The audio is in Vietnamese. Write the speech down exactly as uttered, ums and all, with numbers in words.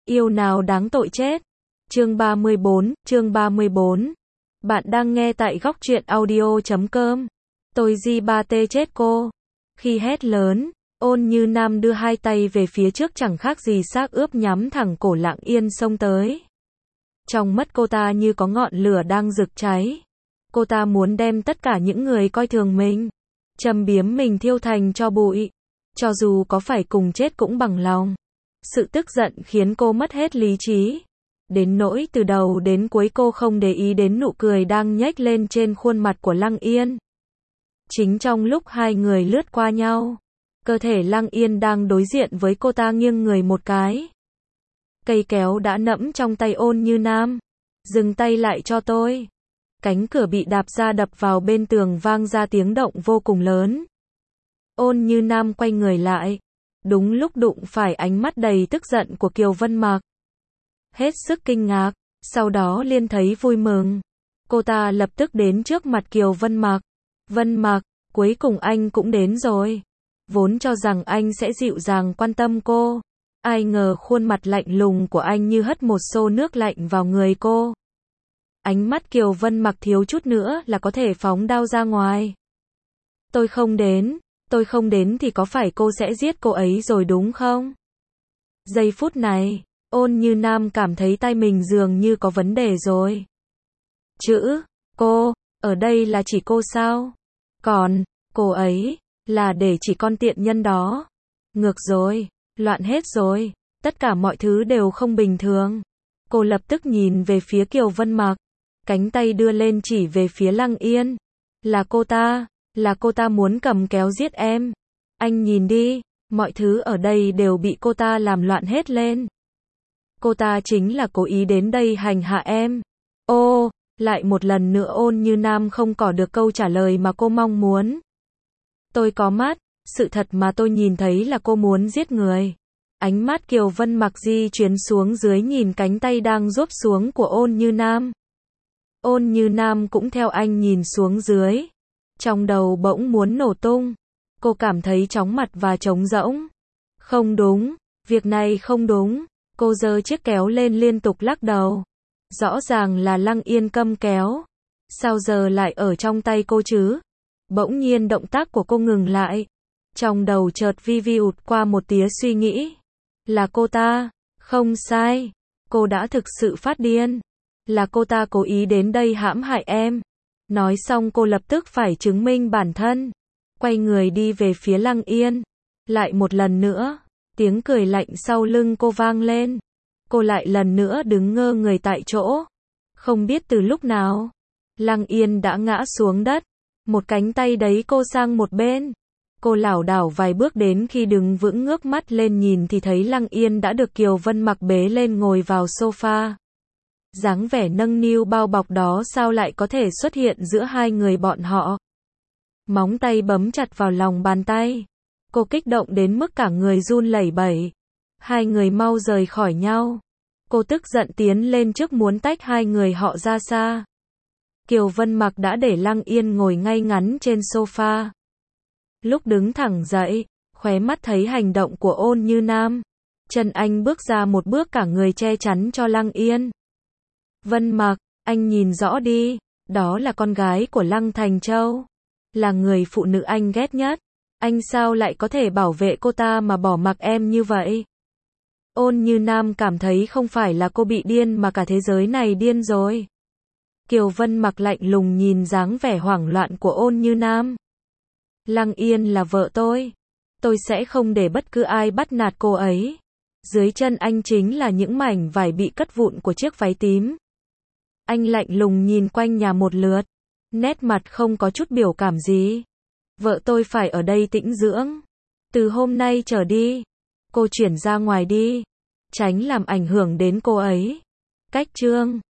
Yêu nào đáng tội chết. Chương ba mươi bốn, chương ba mươi bốn. Bạn đang nghe tại góc truyện audio chấm com. Tôi di ba tê chết cô. Khi hét lớn, Ôn Như Nam đưa hai tay về phía trước chẳng khác gì xác ướp nhắm thẳng cổ Lặng Yên xông tới. Trong mắt cô ta như có ngọn lửa đang rực cháy. Cô ta muốn đem tất cả những người coi thường mình, châm biếm mình thiêu thành tro bụi. Cho dù có phải cùng chết cũng bằng lòng. Sự tức giận khiến cô mất hết lý trí. Đến nỗi từ đầu đến cuối cô không để ý đến nụ cười đang nhếch lên trên khuôn mặt của Lăng Yên. Chính trong lúc hai người lướt qua nhau, cơ thể Lăng Yên đang đối diện với cô ta nghiêng người một cái. Cây kéo đã nẫm trong tay Ôn Như Nam. Dừng tay lại cho tôi. Cánh cửa bị đạp ra đập vào bên tường vang ra tiếng động vô cùng lớn. Ôn Như Nam quay người lại. Đúng lúc đụng phải ánh mắt đầy tức giận của Kiều Vân Mặc. Hết sức kinh ngạc, sau đó liền thấy vui mừng. Cô ta lập tức đến trước mặt Kiều Vân Mặc. Vân Mặc, cuối cùng anh cũng đến rồi. Vốn cho rằng anh sẽ dịu dàng quan tâm cô. Ai ngờ khuôn mặt lạnh lùng của anh như hất một xô nước lạnh vào người cô. Ánh mắt Kiều Vân Mặc thiếu chút nữa là có thể phóng đao ra ngoài. Tôi không đến, tôi không đến thì có phải cô sẽ giết cô ấy rồi đúng không? Giây phút này, Ôn Như Nam cảm thấy tay mình dường như có vấn đề rồi. Chữ, cô, ở đây là chỉ cô sao? Còn, cô ấy, là để chỉ con tiện nhân đó. Ngược rồi, loạn hết rồi, tất cả mọi thứ đều không bình thường. Cô lập tức nhìn về phía Kiều Vân Mặc, cánh tay đưa lên chỉ về phía Lăng Yên. Là cô ta, là cô ta muốn cầm kéo giết em. Anh nhìn đi, mọi thứ ở đây đều bị cô ta làm loạn hết lên. Cô ta chính là cố ý đến đây hành hạ em. Ô, lại một lần nữa Ôn Như Nam không có được câu trả lời mà cô mong muốn. Tôi có mắt, sự thật mà tôi nhìn thấy là cô muốn giết người. Ánh mắt Kiều Vân Mặc di chuyển xuống dưới nhìn cánh tay đang rốp xuống của Ôn Như Nam. Ôn Như Nam cũng theo anh nhìn xuống dưới. Trong đầu bỗng muốn nổ tung. Cô cảm thấy chóng mặt và trống rỗng. Không đúng, việc này không đúng. Cô giơ chiếc kéo lên liên tục lắc đầu. Rõ ràng là Lăng Yên cầm kéo. Sao giờ lại ở trong tay cô chứ? Bỗng nhiên động tác của cô ngừng lại. Trong đầu chợt vi vi ụt qua một tia suy nghĩ. Là cô ta, không sai. Cô đã thực sự phát điên. Là cô ta cố ý đến đây hãm hại em. Nói xong cô lập tức phải chứng minh bản thân. Quay người đi về phía Lăng Yên. Lại một lần nữa, tiếng cười lạnh sau lưng cô vang lên. Cô lại lần nữa đứng ngơ người tại chỗ. Không biết từ lúc nào, Lăng Yên đã ngã xuống đất. Một cánh tay đấy cô sang một bên. Cô lảo đảo vài bước đến khi đứng vững ngước mắt lên nhìn thì thấy Lăng Yên đã được Kiều Vân Mặc bế lên ngồi vào sofa. Dáng vẻ nâng niu bao bọc đó sao lại có thể xuất hiện giữa hai người bọn họ. Móng tay bấm chặt vào lòng bàn tay. Cô kích động đến mức cả người run lẩy bẩy. Hai người mau rời khỏi nhau. Cô tức giận tiến lên trước muốn tách hai người họ ra xa. Kiều Vân Mặc đã để Lăng Yên ngồi ngay ngắn trên sofa. Lúc đứng thẳng dậy, khóe mắt thấy hành động của Ôn Như Nam. Chân anh bước ra một bước cả người che chắn cho Lăng Yên. Vân Mặc, anh nhìn rõ đi, đó là con gái của Lăng Thành Châu. Là người phụ nữ anh ghét nhất. Anh sao lại có thể bảo vệ cô ta mà bỏ mặc em như vậy? Ôn Như Nam cảm thấy không phải là cô bị điên mà cả thế giới này điên rồi. Kiều Vân Mặc lạnh lùng nhìn dáng vẻ hoảng loạn của Ôn Như Nam. Lăng Yên là vợ tôi. Tôi sẽ không để bất cứ ai bắt nạt cô ấy. Dưới chân anh chính là những mảnh vải bị cất vụn của chiếc váy tím. Anh lạnh lùng nhìn quanh nhà một lượt. Nét mặt không có chút biểu cảm gì. Vợ tôi phải ở đây tĩnh dưỡng. Từ hôm nay trở đi, cô chuyển ra ngoài đi. Tránh làm ảnh hưởng đến cô ấy. Cách chương